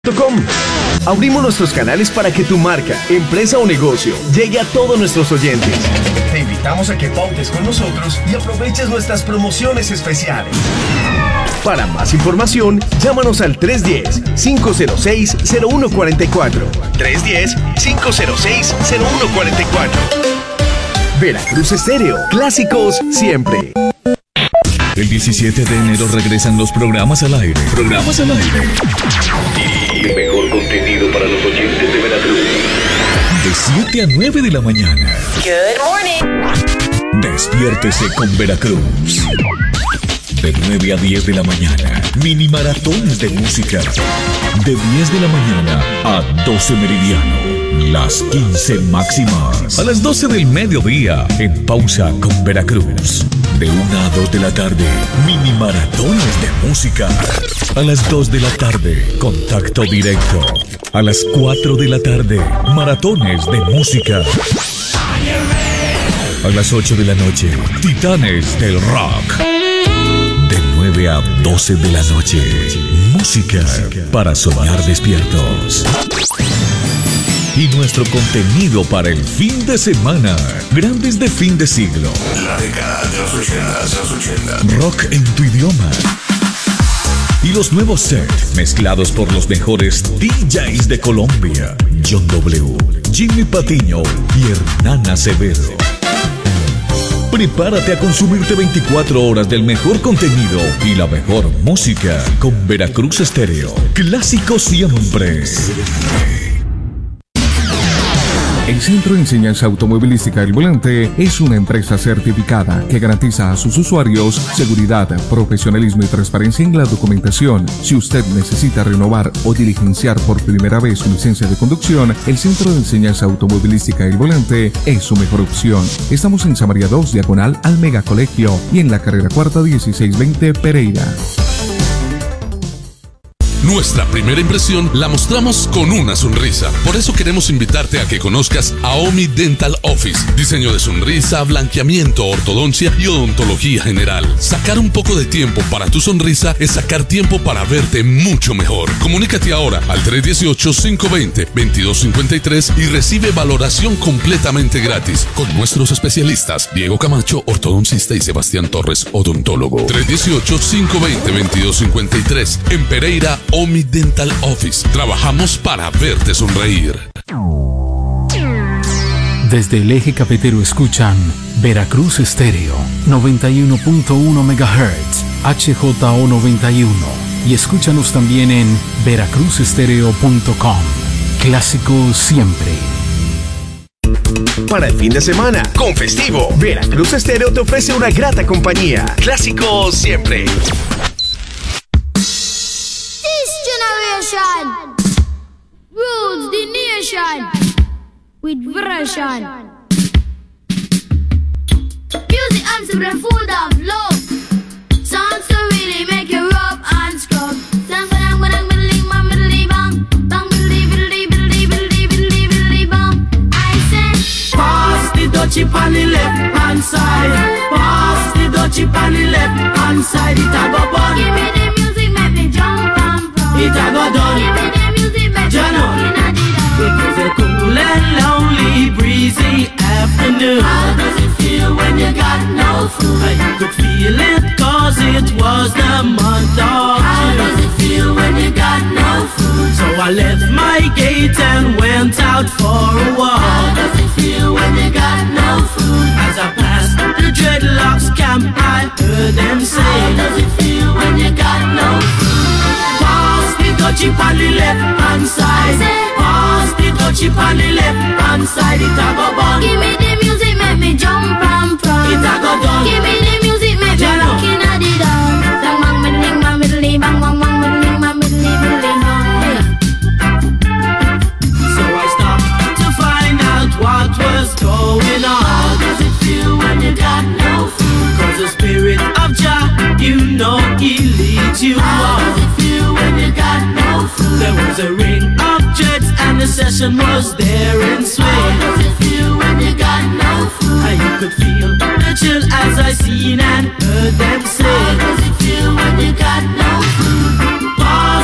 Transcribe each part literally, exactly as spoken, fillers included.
Abrimos nuestros canales para que tu marca, empresa o negocio llegue a todos nuestros oyentes. Te invitamos a que pautes con nosotros y aproveches nuestras promociones especiales. Para más información, llámanos al tres uno cero, cinco cero seis, cero uno cuatro cuatro. tres uno cero, cinco cero seis, cero uno cuatro cuatro. Veracruz Estéreo, clásicos siempre. El diecisiete de enero regresan los programas al aire. Programas al aire. Y el mejor contenido para los oyentes de Veracruz. De siete a nueve de la mañana. Good morning. Despiértese con Veracruz. De nueve a diez de la mañana. Mini maratones de música. De diez de la mañana a doce meridiano. Las quince máximas. A las doce del mediodía. En pausa con Veracruz. De una a dos de la tarde, mini maratones de música. A las dos de la tarde, contacto directo. A las cuatro de la tarde, maratones de música. A las ocho de la noche, titanes del rock. De nueve a doce de la noche, música para soñar despiertos. Y nuestro contenido para el fin de semana. Grandes de fin de siglo. La década de los ochentas, los ochentas. Rock en tu idioma. Y los nuevos sets mezclados por los mejores D Js de Colombia. John W, Jimmy Patiño y Hernán Acevedo. Prepárate a consumirte veinticuatro horas del mejor contenido y la mejor música con Veracruz Estéreo. Clásico siempre. El Centro de Enseñanza Automovilística El Volante es una empresa certificada que garantiza a sus usuarios seguridad, profesionalismo y transparencia en la documentación. Si usted necesita renovar o diligenciar por primera vez su licencia de conducción, el Centro de Enseñanza Automovilística El Volante es su mejor opción. Estamos en Samaria dos, diagonal al Mega Colegio, y en la carrera cuarta dieciséis veinte Pereira. Nuestra primera impresión la mostramos con una sonrisa. Por eso queremos invitarte a que conozcas a Omi Dental Office. Diseño de sonrisa, blanqueamiento, ortodoncia y odontología general. Sacar un poco de tiempo para tu sonrisa es sacar tiempo para verte mucho mejor. Comunícate ahora al tres uno ocho, cinco dos cero, dos dos cinco tres y recibe valoración completamente gratis con nuestros especialistas Diego Camacho, ortodoncista, y Sebastián Torres, odontólogo. tres uno ocho, cinco dos cero, dos dos cinco tres. En Pereira, Omi Dental Office. Trabajamos para verte sonreír. Desde el eje cafetero escuchan Veracruz Estéreo noventa y uno punto uno megahertz, H J O noventa y uno, y escúchanos también en veracruz estéreo punto com. Clásico siempre. Para el fin de semana, con festivo, Veracruz Estéreo te ofrece una grata compañía. Clásico siempre. Rules the nation with version. Music anthem and full of love. Songs to really make you rub and scrub. Bang bang bang bang bang bang bang bang bang bang bang. I say, pass the dutchie on the left hand side. Pass the dutchie on the left hand side. It a go bun. Give me the music, make me jump and run. It a go done. Give me the music, make me Jano. it was a cool and lonely, breezy afternoon. How does it feel when you got no food? I could feel it cause it was the month of June. How does it feel when you got no food? So I left my gate and went out for a walk. How does it feel when you got no food? As I passed the dreadlocks camp, I heard them say, how does it feel when you got no food? Pass the dutchie on the left hand side. Pass the dutchie on the left hand side. It a go bun. Give me the music, make me jump and prance. It a go done. Give me the music, make me Jano. rock inna the dance. Bang bang middling, bang middling, bang bang bang middling, bang middling, middling, bang. So I stopped to find out what was going on. How does it feel when you got no food? Cause the spirit of Jah, you know he leads you How on. does it feel when you got no food? There was a ring of dreads and the session was there in swing. How does it feel when you got no food? And you could feel the chill as I seen and heard them say, how does it feel when you got no food? Pass the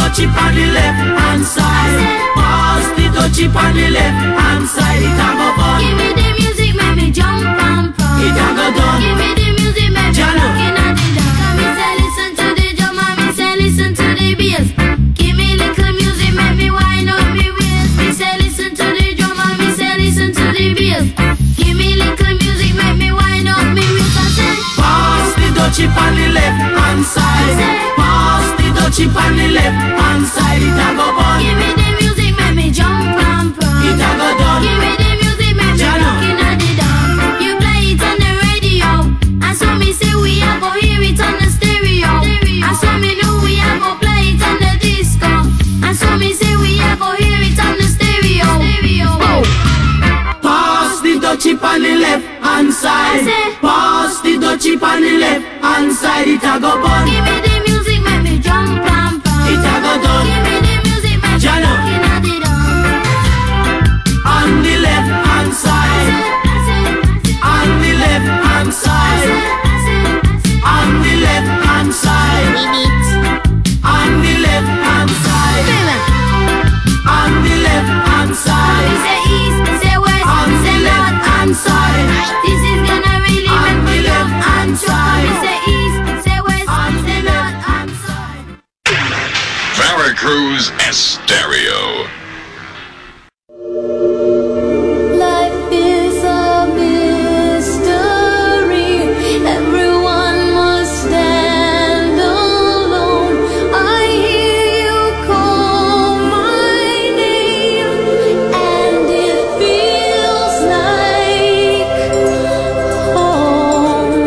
chip on the left hand side. Pass the chip on the left hand side. It a go fun. Give me the music, make me jump and prance. It a go done. Give me the music, make me Jalo. rockin' at the dance. Come me say listen to the drum and me say listen to the bass. Give me little music, make me wind up me waist. Me say listen to the drum and me say listen to the bass. Give me little music, make me wind up me waist. I say pass the chip on the left hand side. Pass the chip on the left hand side. It a go fun. give me the music, make me jump and prance. It a go done. Give me the music, make me Jalo. rockin' at the dance. You play it on the radio, and so me say we a go hear it on the stereo. And so me know we a go play it on the disco. And so me say we a go hear it on the stereo. Oh. Pass the chip on the left hand side. Pass the chip on the left hand side. It a go fun. Give me the music, make me jump and prance. It a go done. Give me the music, make me Jalo. rockin' at the dance. On the left hand side. On the left hand side. On the left hand side. On the left hand side. On the left hand side. Say east, say west, On say the left north hand and side. south. This is gonna really On make me the jump left and hand shout. side. Me say east, say west, On the say left north and south. Veracruz Estéreo. Life is a mystery. Everyone must stand alone. I hear you call my name, and it feels like home.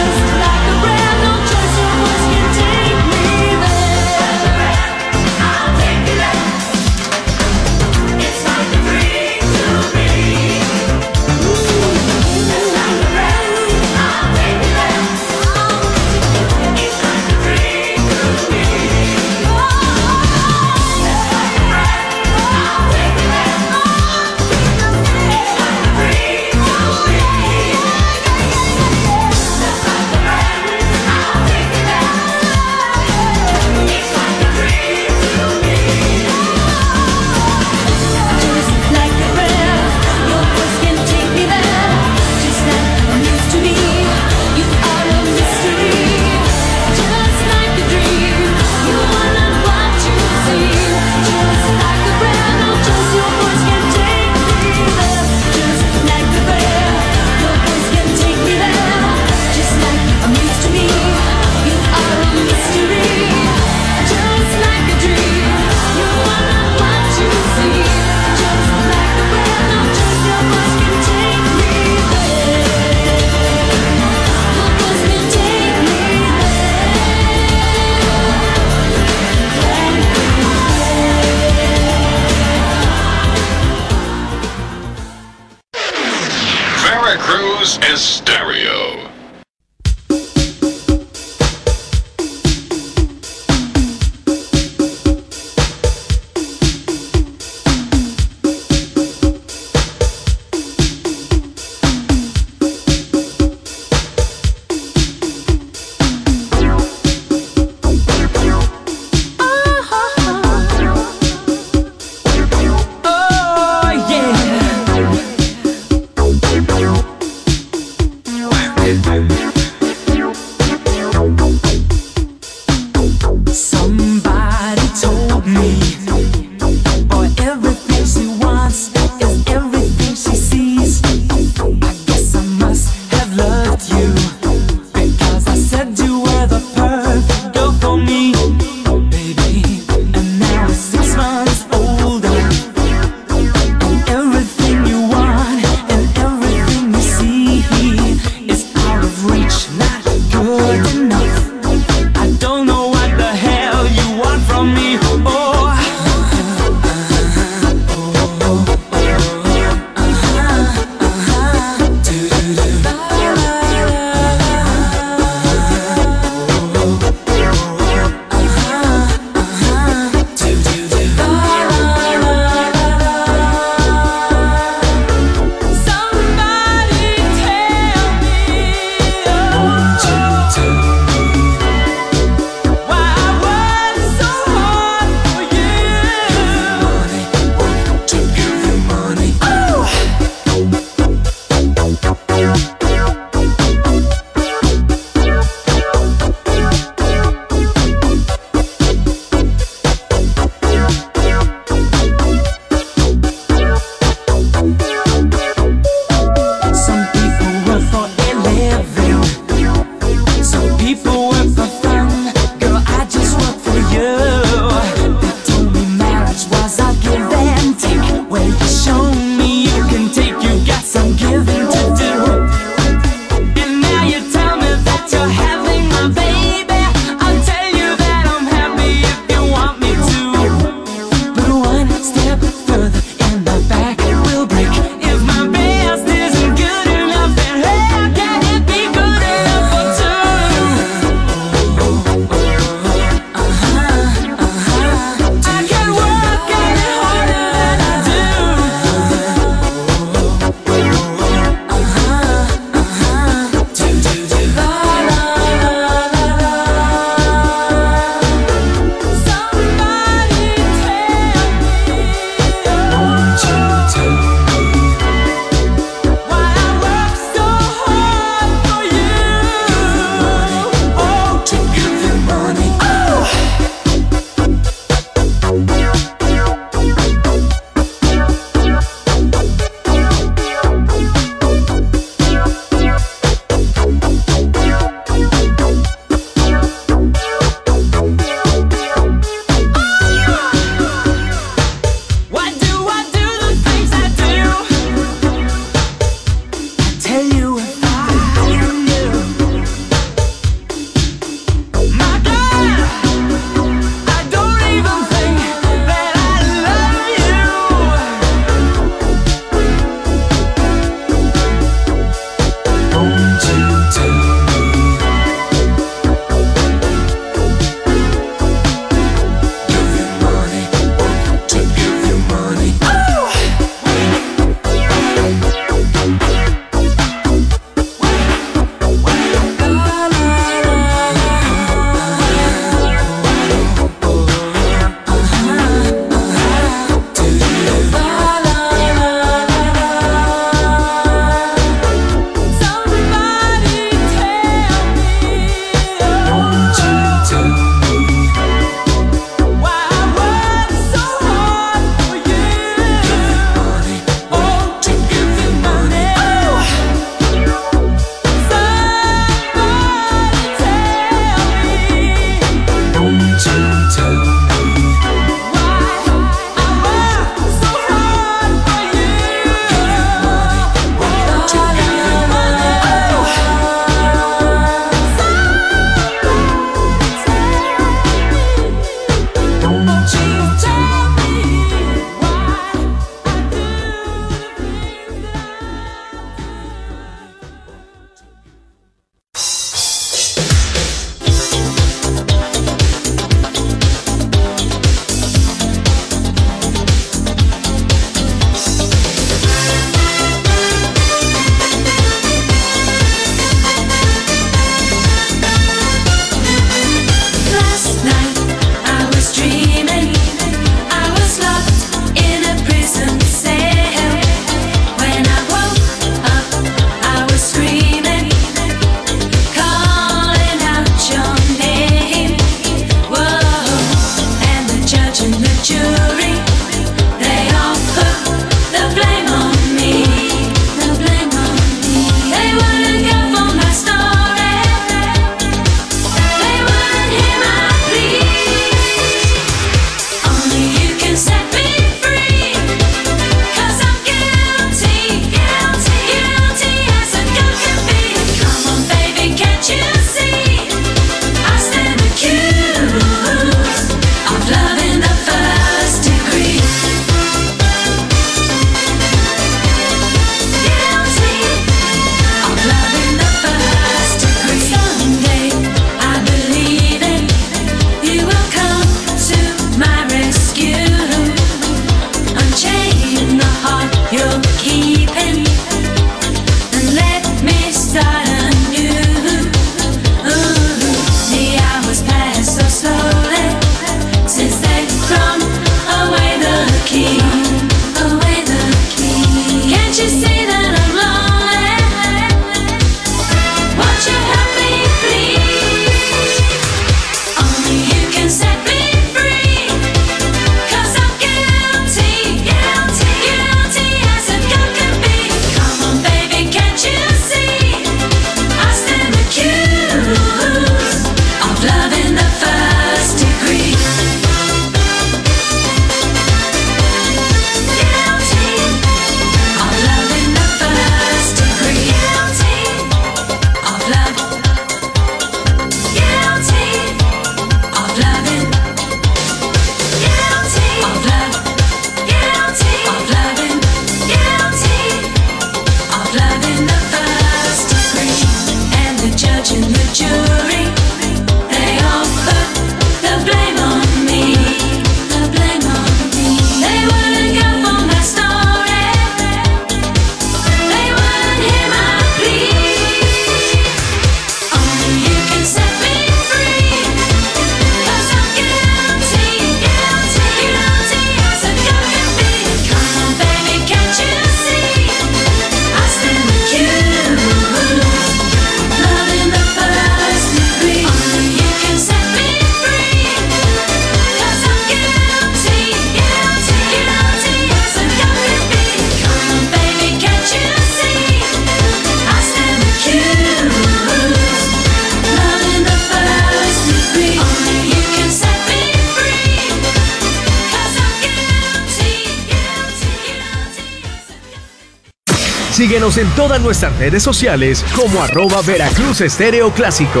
Síguenos en todas nuestras redes sociales como arroba Veracruz Estéreo Clásico.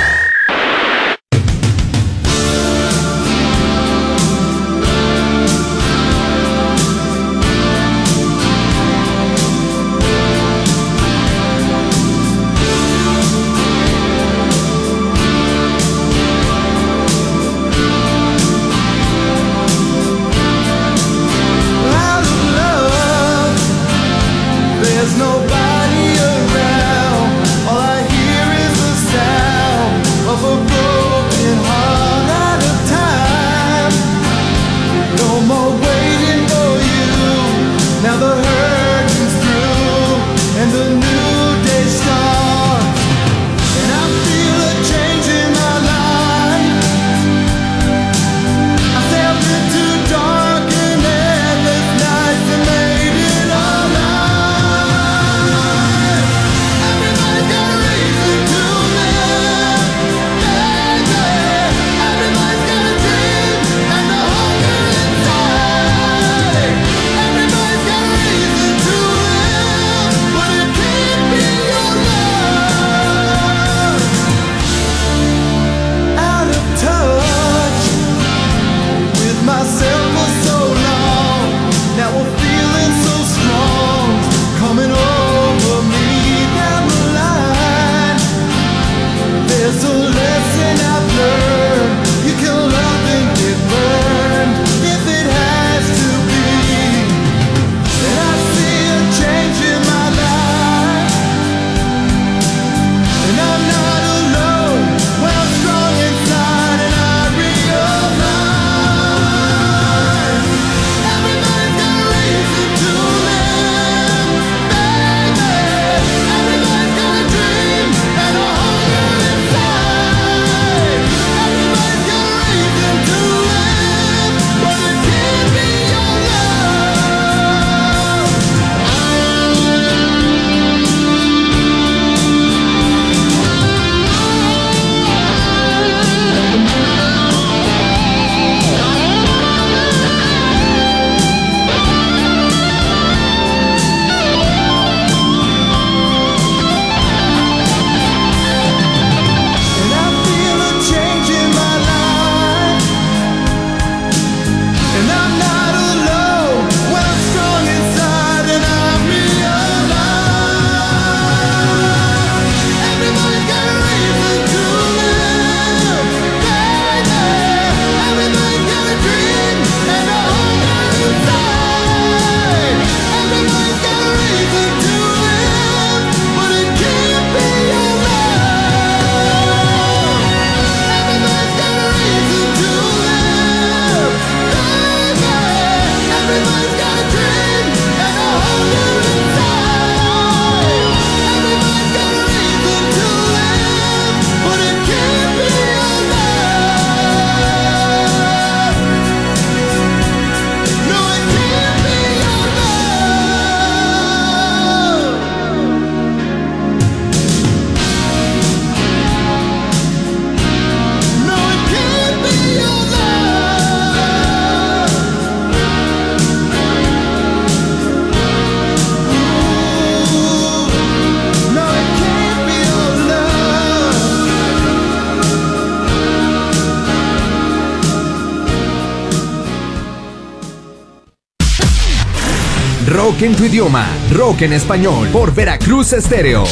Rock en tu idioma, rock en español, por Veracruz Estéreo.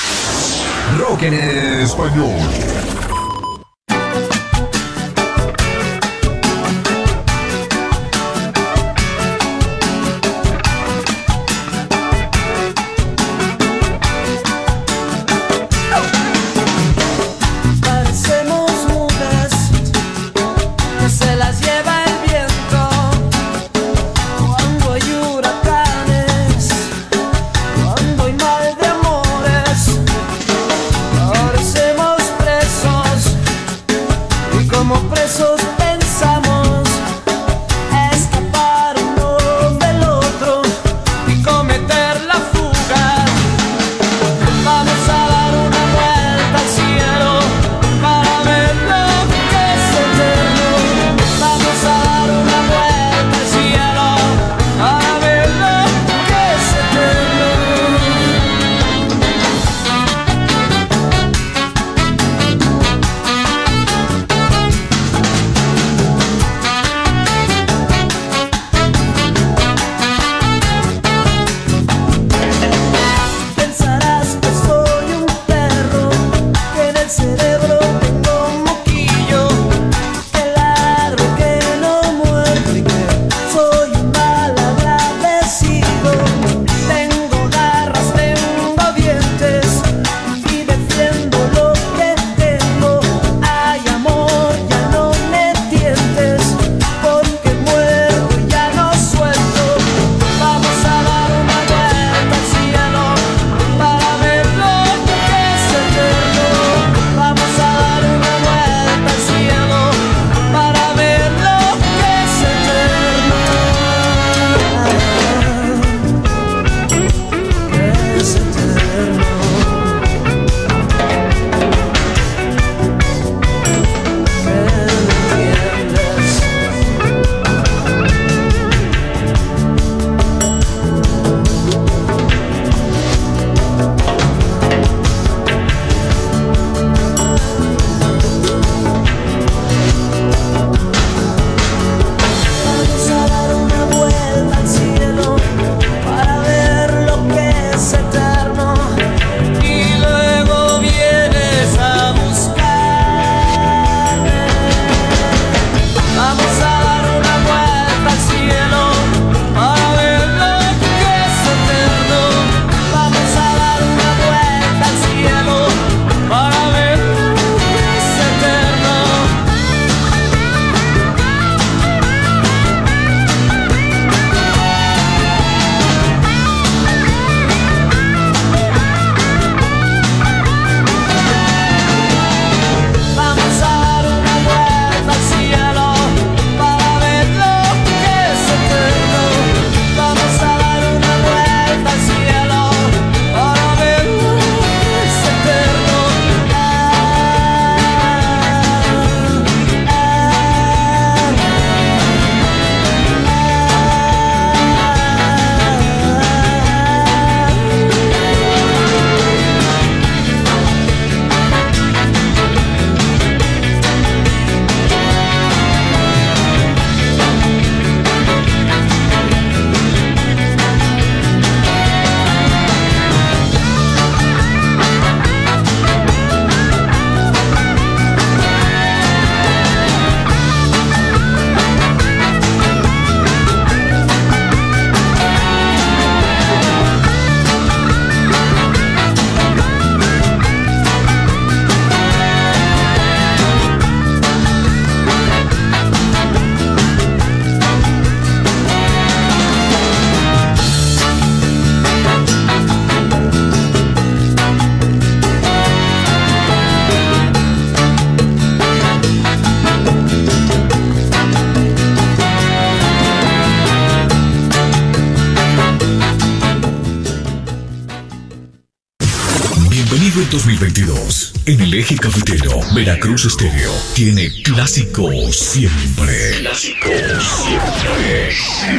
Rock en español. Vive el dos mil veintidós. En el eje cafetero, Veracruz Estéreo tiene clásicos siempre. Clásicos siempre.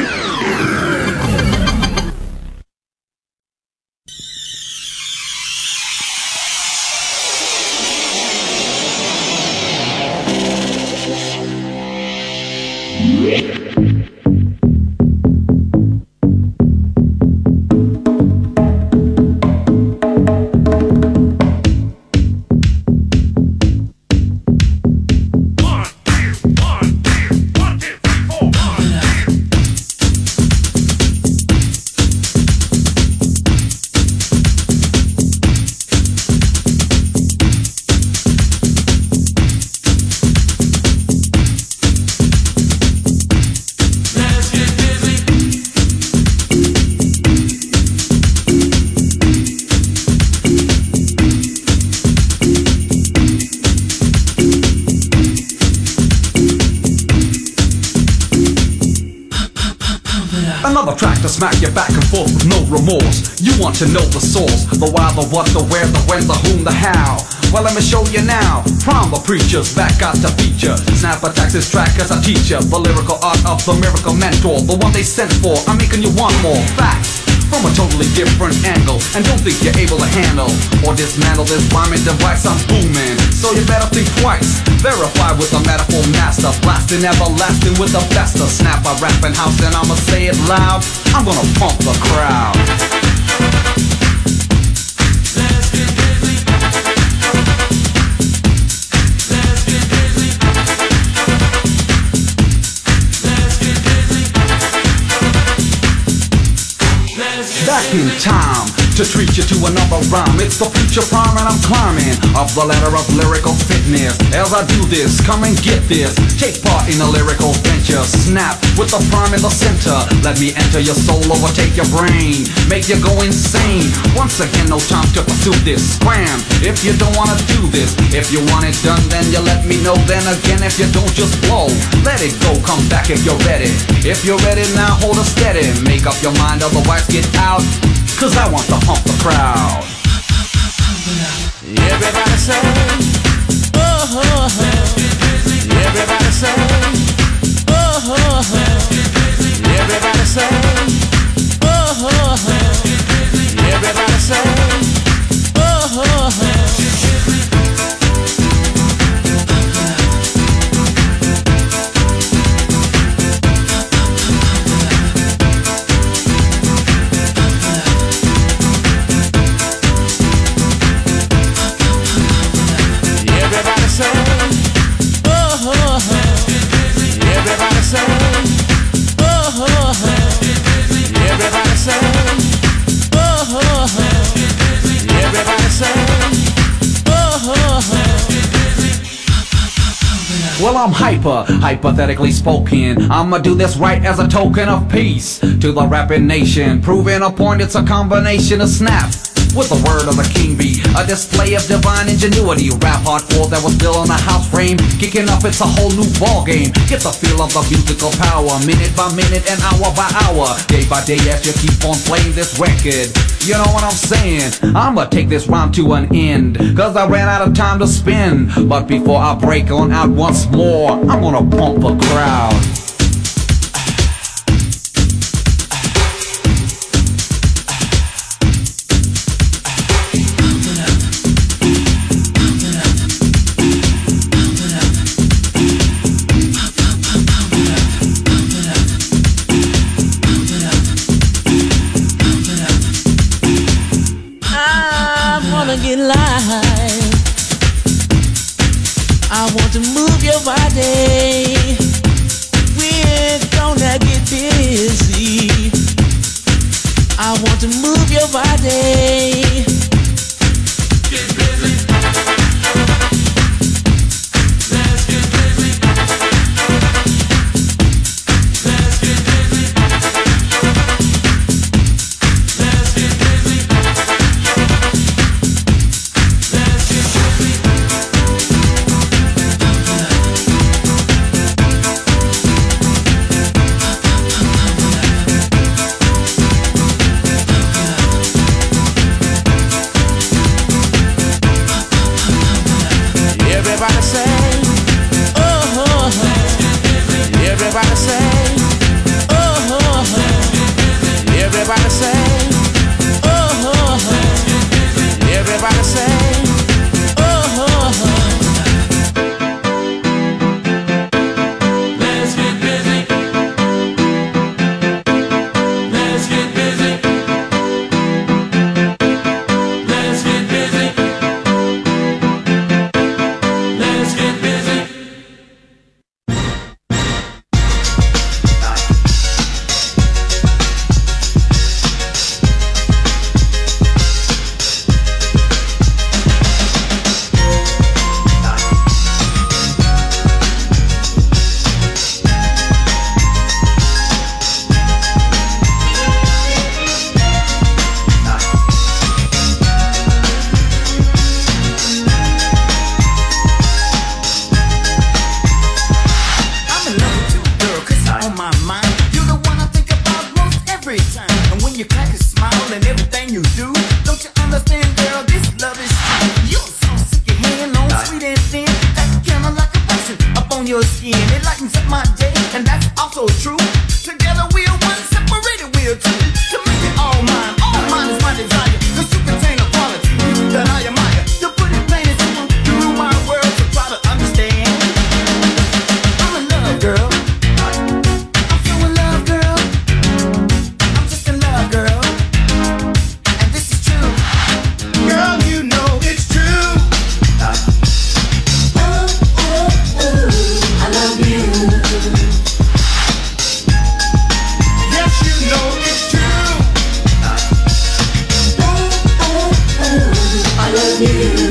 Smack you back and forth with no remorse. You want to know the source, the why, the what, the where, the when, the whom, the how. Well, let me show you now. Prime the preachers, back out to feature. Snap attacks his track as a teacher. The lyrical art of the miracle mentor, the one they sent for. I'm making you want more facts from a totally different angle, and don't think you're able to handle or dismantle this rhyming device. I'm booming, so you better think twice. Verify with the metaphor master, blasting everlasting with the best of snap. I rapping house and I'ma say it loud. I'm gonna pump the crowd. Let's get busy. Let's get busy. Let's get busy. Let's get back in time to treat you to another rhyme. It's the future prime and I'm climbing up the ladder of lyrical fitness. As I do this, come and get this. Take part in a lyrical venture. Snap with the prime in the center. Let me enter your soul, overtake your brain, make you go insane. Once again, no time to pursue this. Scram if you don't wanna do this. If you want it done, then you let me know. Then again, if you don't, just blow. Let it go, come back if you're ready. If you're ready now, hold it steady. Make up your mind, otherwise get out. Cause I want to pump the crowd. Everybody say, oh, oh, oh. Everybody say, oh, oh, oh. Everybody say, oh, oh, oh. Everybody say, oh, oh, oh. Well, I'm hyper, hypothetically spoken. I'ma do this right as a token of peace to the rapping nation. Proving a point, it's a combination of snaps with the word of the king bee, a display of divine ingenuity. Rap hardcore that was built on a house frame, kicking up, it's a whole new ball game. Get the feel of the musical power, minute by minute and hour by hour, day by day as you keep on playing this record. You know what I'm saying? I'ma take this rhyme to an end, cause I ran out of time to spin. But before I break on out once more, I'm gonna pump the crowd. Get live. I want to move your body. We're gonna get busy. I want to move your body. Get busy. Let's get busy. Let's get busy. Let's get busy. brightens up my day, and that's also true. Together we are one, separated we are two. To make it all mine, all mine is my desire. Cause you contain a quality that I admire. To put it plain and simple, you rule my world, so try to understand. I'm in love, girl. I'm so in love, girl. I'm just in love, girl. And this is true. Girl, you know it's true. Ooh, ooh, ooh, I love you. Yes, you know it's true. Ooh, ooh, ooh, I love you.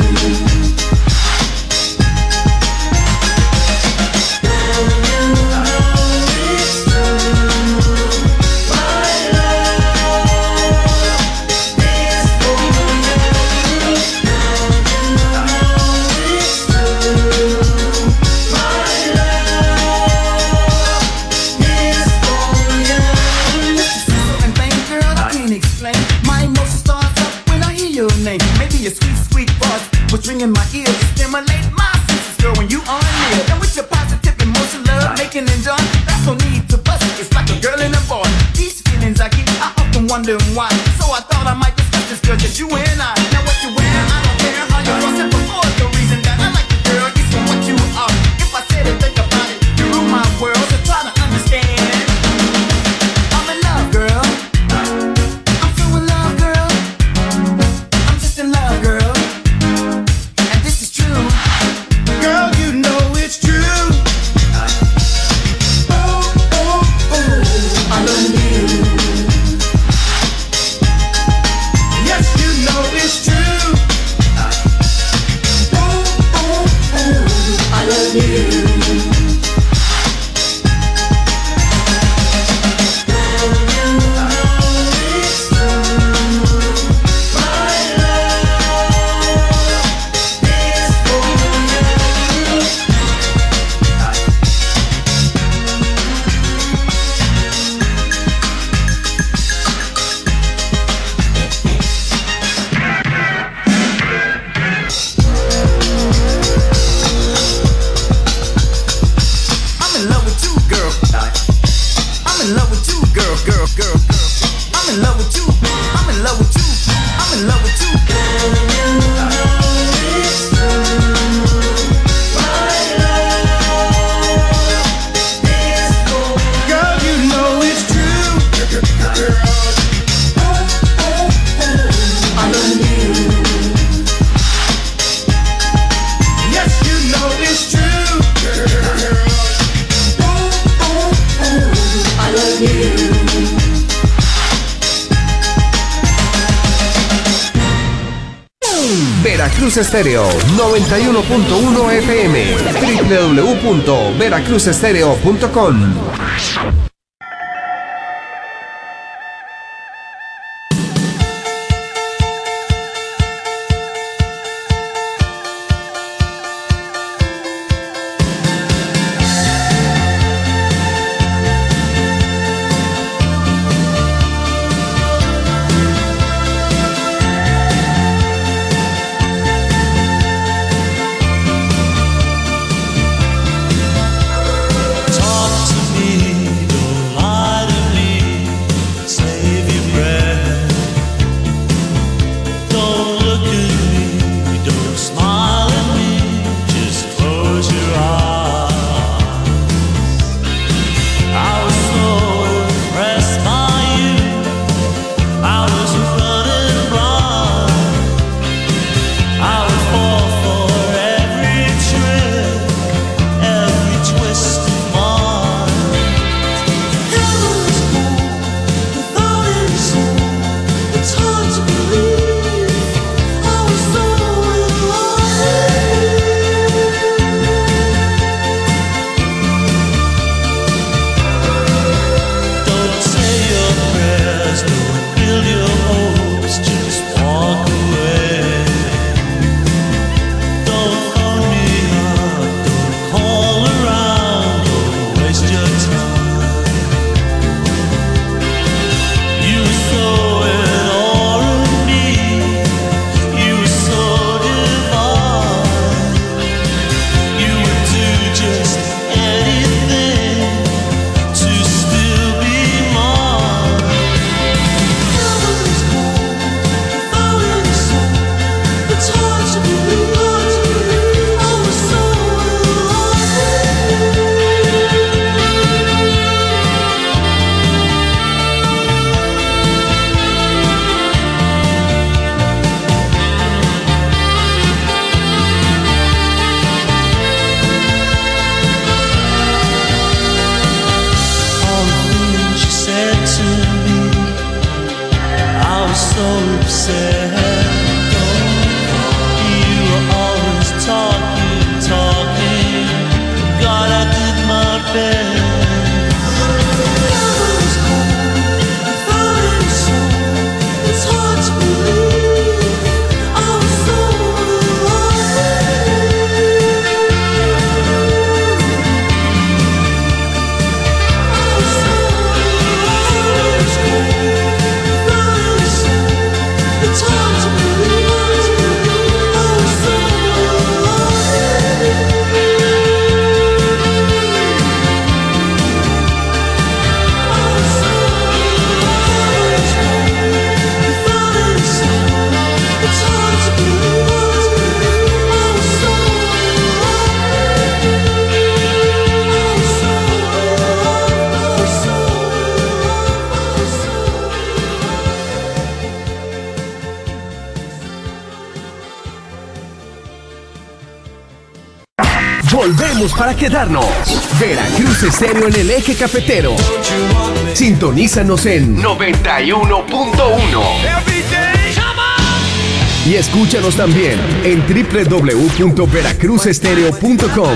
What's ringing my ear to stimulate my senses, girl, when you are near. And with your positive emotion, love, making and joy, that's no need to bust it. It's like a girl and a boy. These feelings I keep, I often wonder why. So I thought I might discuss this, girl, just you and I. Now what you wear, I don't care how you cross it before. The reason that I like you, girl, is for what you are. If I said it, think about it, you rule my world, so try to understand. I'm in love, girl. I'm so in love, girl. I'm just in love, girl. Girl, you know it's true. Ooh, ooh, ooh, I love you. Yes, you know it's true. Ooh, ooh, ooh, I love you. Veracruz Estéreo noventa y uno punto uno F M, doble u doble u doble u punto veracruz estéreo punto com. Talk to me, so upset. You were always talking, talking. God, I did my best. It's hard to believe I was so Volvemos para quedarnos. Veracruz Estéreo en el eje cafetero. Sintonízanos en noventa y uno punto uno. Y escúchanos también en doble u doble u doble u punto veracruz estéreo punto com.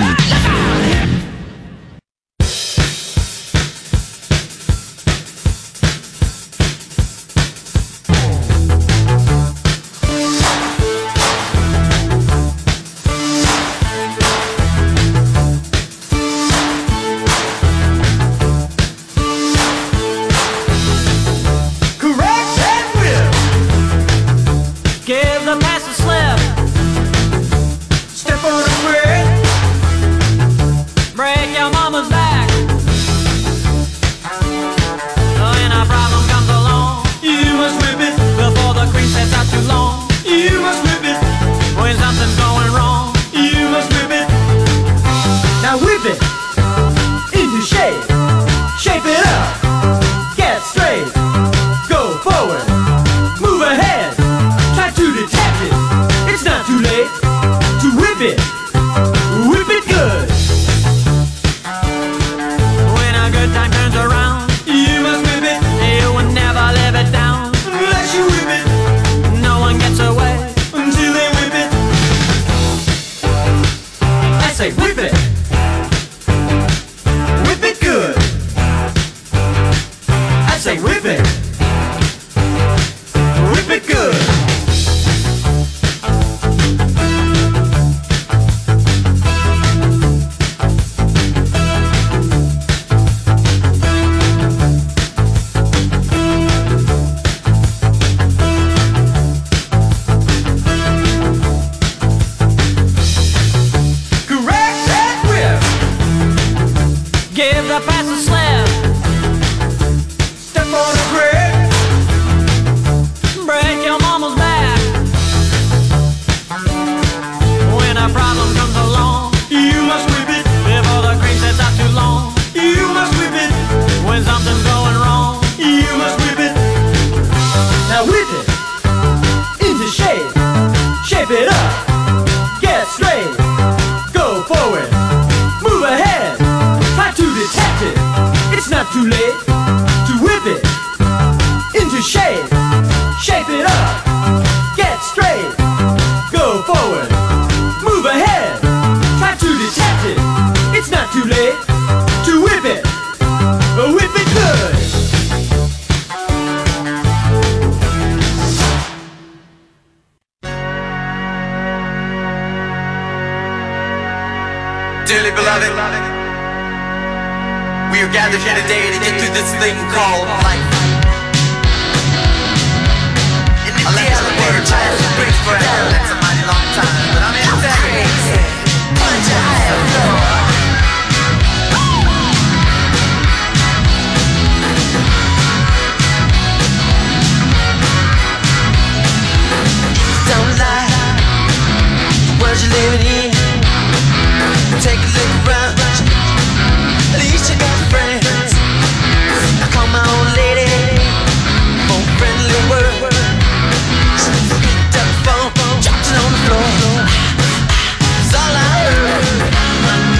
It's all I heard.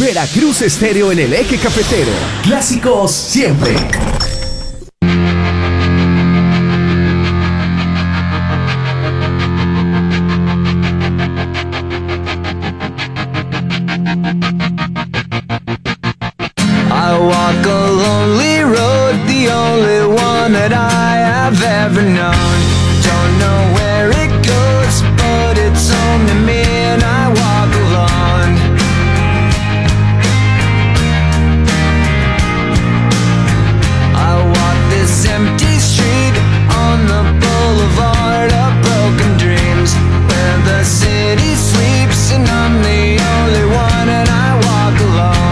Veracruz Estéreo en el eje cafetero. Clásicos siempre. I walk a lonely road, the only one that I have ever known. Don't know where it goes, but it's home to me and I walk alone. I walk this empty street on the boulevard of broken dreams, where the city sleeps and I'm the only one and I walk alone.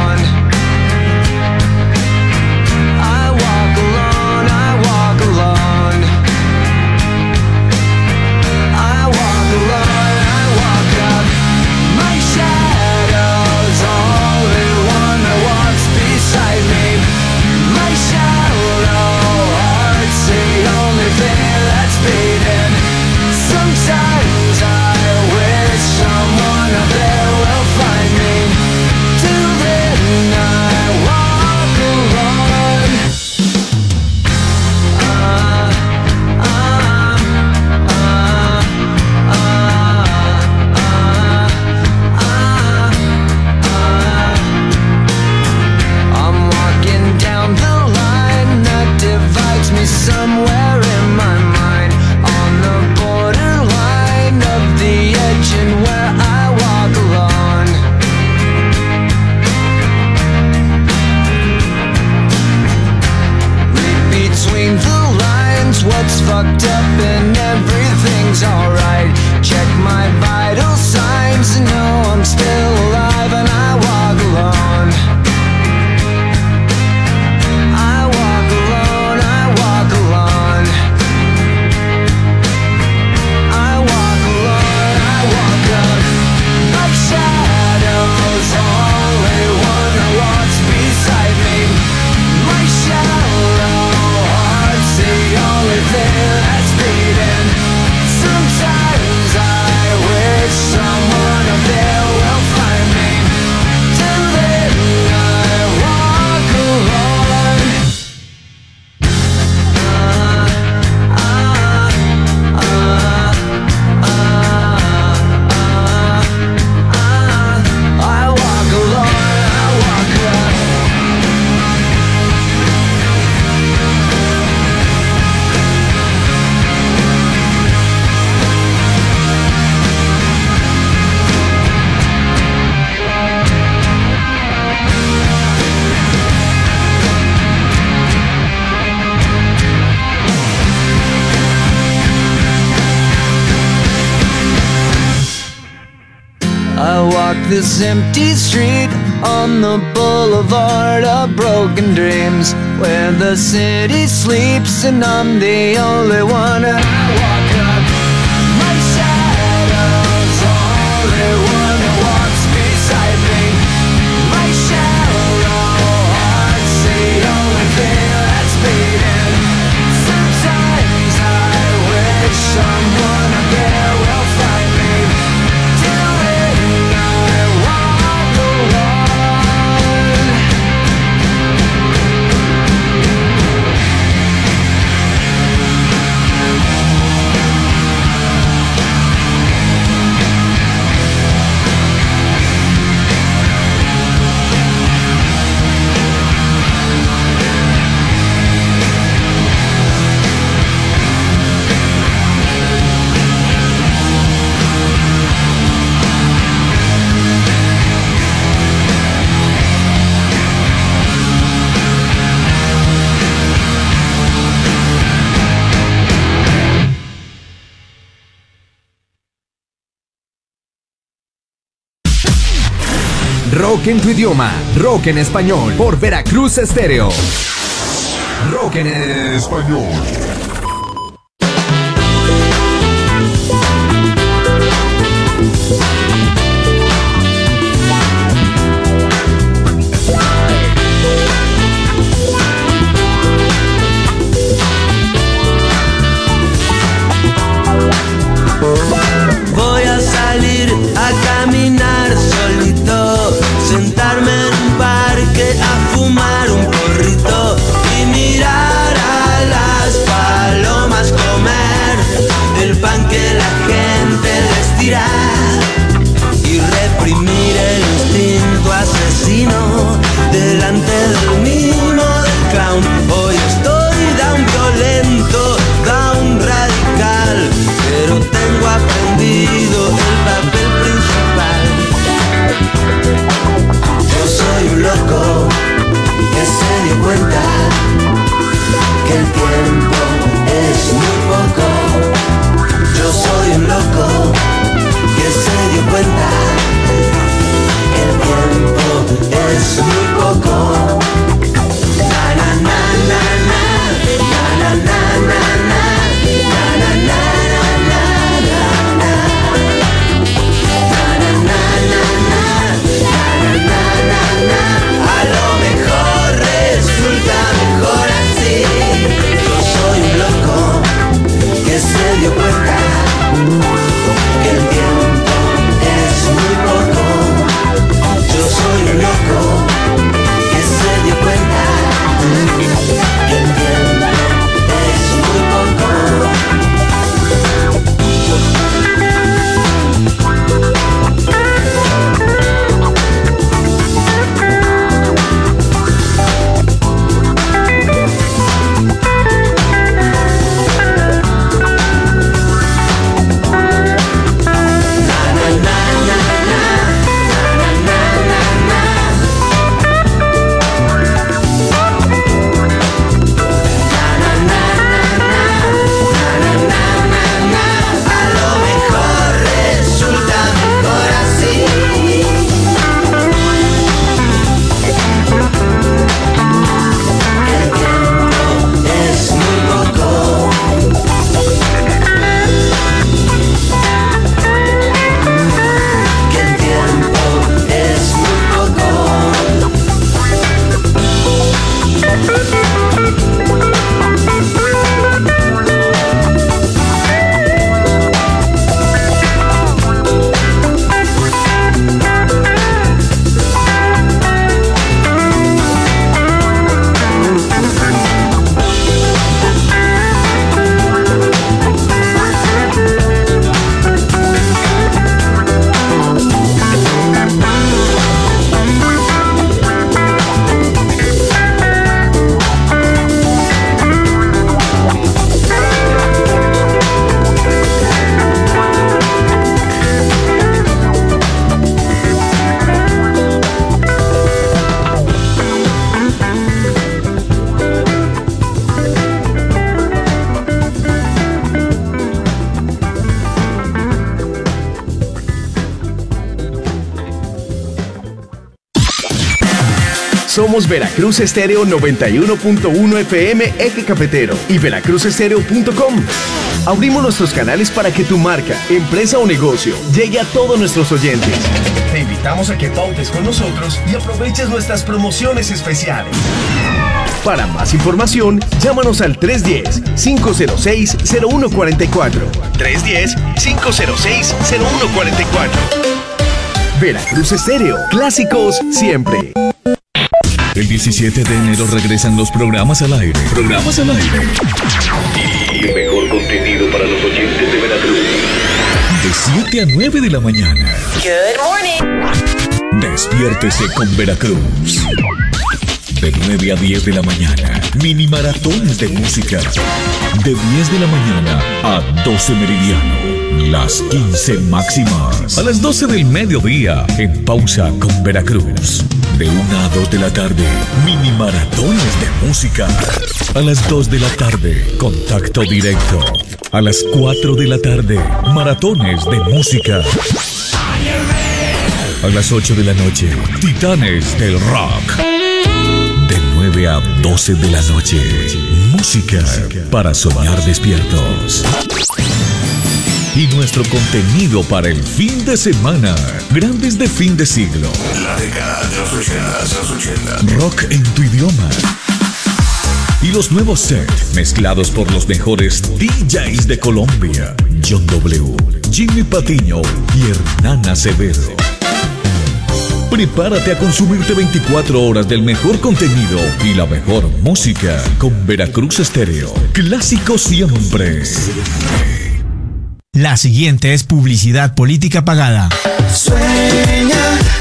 Somewhere in my mind, on the borderline of the edge and where I walk alone. Read between the lines, what's fucked up and everything's alright. Check my vital signs and know I'm still alive and I walk alone. This empty street on the boulevard of broken dreams, where the city sleeps and I'm the only one and I walk up. My shadow's the only one that walks beside me. My shallow heart's the only thing that's beating. Sometimes I wish someone up there will find me. Till then I walk alone. Rock en tu idioma, rock en español, por Veracruz Estéreo. Rock en español. Voy a salir a caminar solito, sentarme en un loco que se dio cuenta que el tiempo es muy poco. Na na na na na, na na na na na, na na na na na na, na na na na na, na na na. A lo mejor resulta mejor así. Yo soy un loco que se dio cuenta que el tiempo es muy poco. Yo soy un loco que se dio cuenta que el tiempo es muy poco. Somos Veracruz Estéreo noventa y uno punto uno F M Eje Cafetero y veracruz estéreo punto com. Abrimos nuestros canales para que tu marca, empresa o negocio llegue a todos nuestros oyentes. Te invitamos a que pautes con nosotros y aproveches nuestras promociones especiales. Para más información, llámanos al tres uno cero, cinco cero seis, cero uno cuatro cuatro. tres uno cero, cinco cero seis, cero uno cuatro cuatro. Veracruz Estéreo, clásicos siempre. El diecisiete de enero regresan los programas al aire. Programas al aire. Y el mejor contenido para los oyentes de Veracruz. De siete a nueve de la mañana. Good morning. Despiértese con Veracruz. De nueve a diez de la mañana. Mini maratones de música. De diez de la mañana a doce meridiano. Las quince máximas. A las doce del mediodía. En pausa con Veracruz. De una a dos de la tarde, mini maratones de música. A las dos de la tarde, contacto directo. A las cuatro de la tarde, maratones de música. A las ocho de la noche, titanes del rock. De nueve a doce de la noche, música para soñar despiertos. Y nuestro contenido para el fin de semana. Grandes de fin de siglo. La década de los ochentas, los ochentas. Rock en tu idioma. Y los nuevos sets mezclados por los mejores D Js de Colombia. John W, Jimmy Patiño y Hernán Acevedo. Prepárate a consumirte veinticuatro horas del mejor contenido y la mejor música con Veracruz Estéreo. Clásico siempre. La siguiente es publicidad política pagada. Sueña,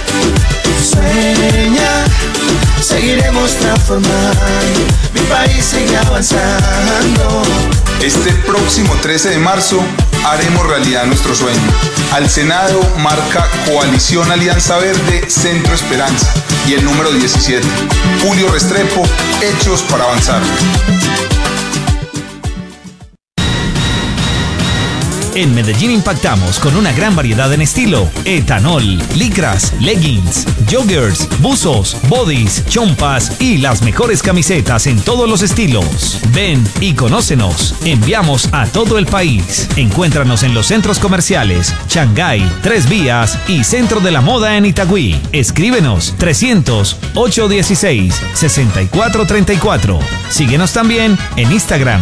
sueña, seguiremos transformando, mi país sigue avanzando. Este próximo trece de marzo haremos realidad nuestro sueño. Al Senado marca Coalición Alianza Verde Centro Esperanza y el número diecisiete. Julio Restrepo, Hechos para Avanzar. En Medellín impactamos con una gran variedad en estilo: etanol, licras, leggings, joggers, buzos, bodies, chompas y las mejores camisetas en todos los estilos. Ven y conócenos. Enviamos a todo el país. Encuéntranos en los centros comerciales Shanghái, Tres Vías y Centro de la Moda en Itagüí. Escríbenos trescientos, ochocientos dieciséis, sesenta y cuatro treinta y cuatro. Síguenos también en Instagram.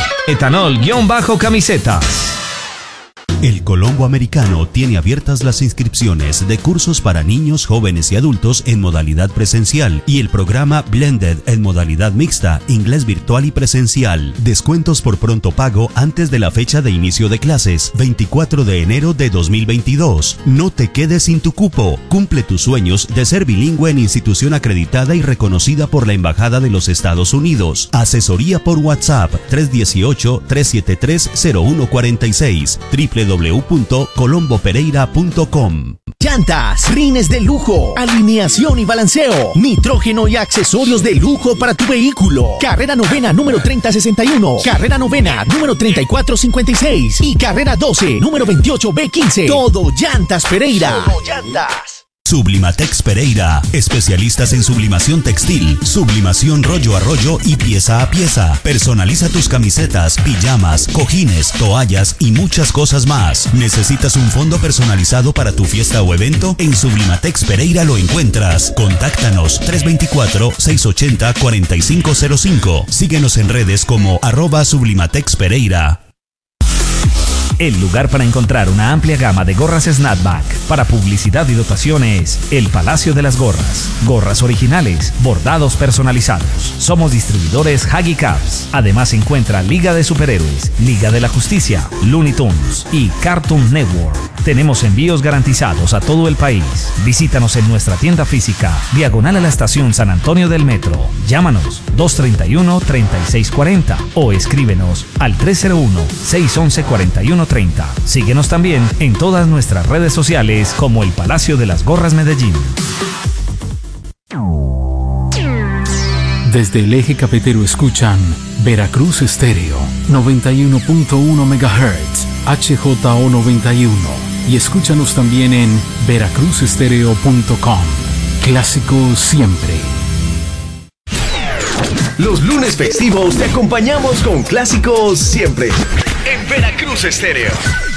Etanol-camisetas. El Colombo Americano tiene abiertas las inscripciones de cursos para niños, jóvenes y adultos en modalidad presencial y el programa Blended en modalidad mixta, inglés virtual y presencial. Descuentos por pronto pago antes de la fecha de inicio de clases, veinticuatro de enero de dos mil veintidós. No te quedes sin tu cupo. Cumple tus sueños de ser bilingüe en institución acreditada y reconocida por la Embajada de los Estados Unidos. Asesoría por WhatsApp tres uno ocho, tres siete tres, cero uno cuatro seis, w w w punto colombo pereira punto com. Llantas, rines de lujo, alineación y balanceo, nitrógeno y accesorios de lujo para tu vehículo. Carrera novena número treinta sesenta y uno, carrera novena número treinta y cuatro cincuenta y seis y carrera doce número veintiocho B quince. Todo Llantas Pereira. Todo Llantas. Sublimatex Pereira, especialistas en sublimación textil, sublimación rollo a rollo y pieza a pieza. Personaliza tus camisetas, pijamas, cojines, toallas y muchas cosas más. ¿Necesitas un fondo personalizado para tu fiesta o evento? En Sublimatex Pereira lo encuentras. Contáctanos tres dos cuatro, seis ocho cero, cuatro cinco cero cinco. Síguenos en redes como arroba Sublimatex Pereira. El lugar para encontrar una amplia gama de gorras Snapback para publicidad y dotaciones, el Palacio de las Gorras. Gorras originales, bordados personalizados. Somos distribuidores Huggy Caps. Además encuentra Liga de Superhéroes, Liga de la Justicia, Looney Tunes y Cartoon Network. Tenemos envíos garantizados a todo el país. Visítanos en nuestra tienda física, diagonal a la estación San Antonio del Metro. Llámanos dos tres uno, tres seis cuatro cero o escríbenos al tres cero uno, seis once, cuarenta y uno treinta. Síguenos también en todas nuestras redes sociales como el Palacio de las Gorras Medellín. Desde el eje cafetero escuchan Veracruz Estéreo noventa y uno punto uno megahertz, H J O noventa y uno, y escúchanos también en veracruz estéreo punto com. Clásico siempre. Los lunes festivos te acompañamos con clásicos siempre en Veracruz Estéreo.